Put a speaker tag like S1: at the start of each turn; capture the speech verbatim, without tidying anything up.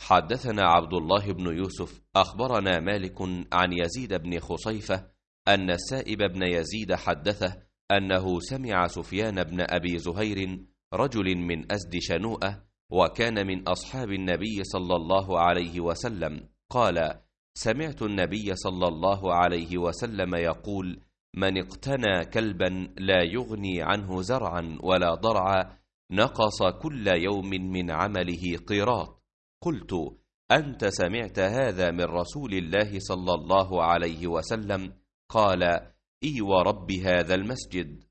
S1: حدثنا عبد الله بن يوسف أخبرنا مالك عن يزيد بن خصيفة أن السائب بن يزيد حدثه أنه سمع سفيان بن أبي زهير رجل من أزد شنوءة وكان من أصحاب النبي صلى الله عليه وسلم قال: سمعت النبي صلى الله عليه وسلم يقول: من اقتنى كلبا لا يغني عنه زرعا ولا ضرعا نقص كل يوم من عمله قيراط. قلت: أنت سمعت هذا من رسول الله صلى الله عليه وسلم؟ قال: إي ورب هذا المسجد.